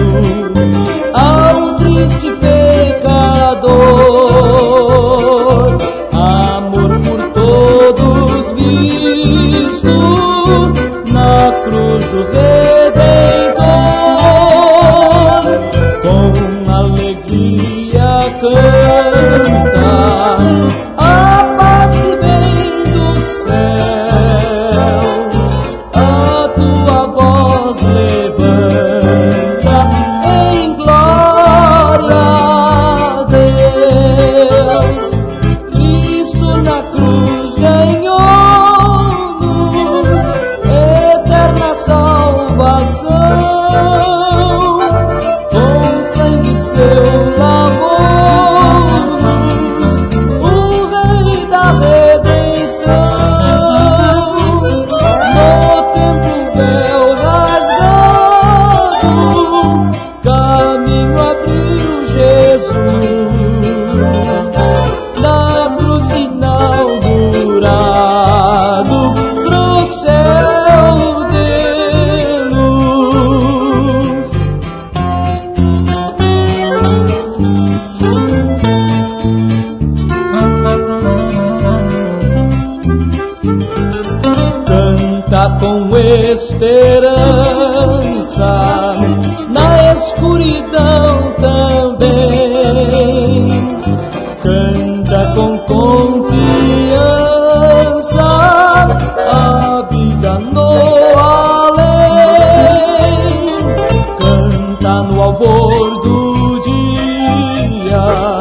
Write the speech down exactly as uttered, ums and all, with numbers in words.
ao triste pecador, amor por todos visto na cruz do Redentor. Com alegria canta a paz que vem do céu, a tua voz levanta em glória a Deus. Cristo na cruz ganhou-nos eterna salvação, com sangue seu lavou-nos o Rei da redenção. No templo o véu rasgado, caminho abriu Jesus, na cruz inaugurado pro céu de luz. Canta com esperança na escuridão também, canta com confiança a vida no além, canta no alvor do dia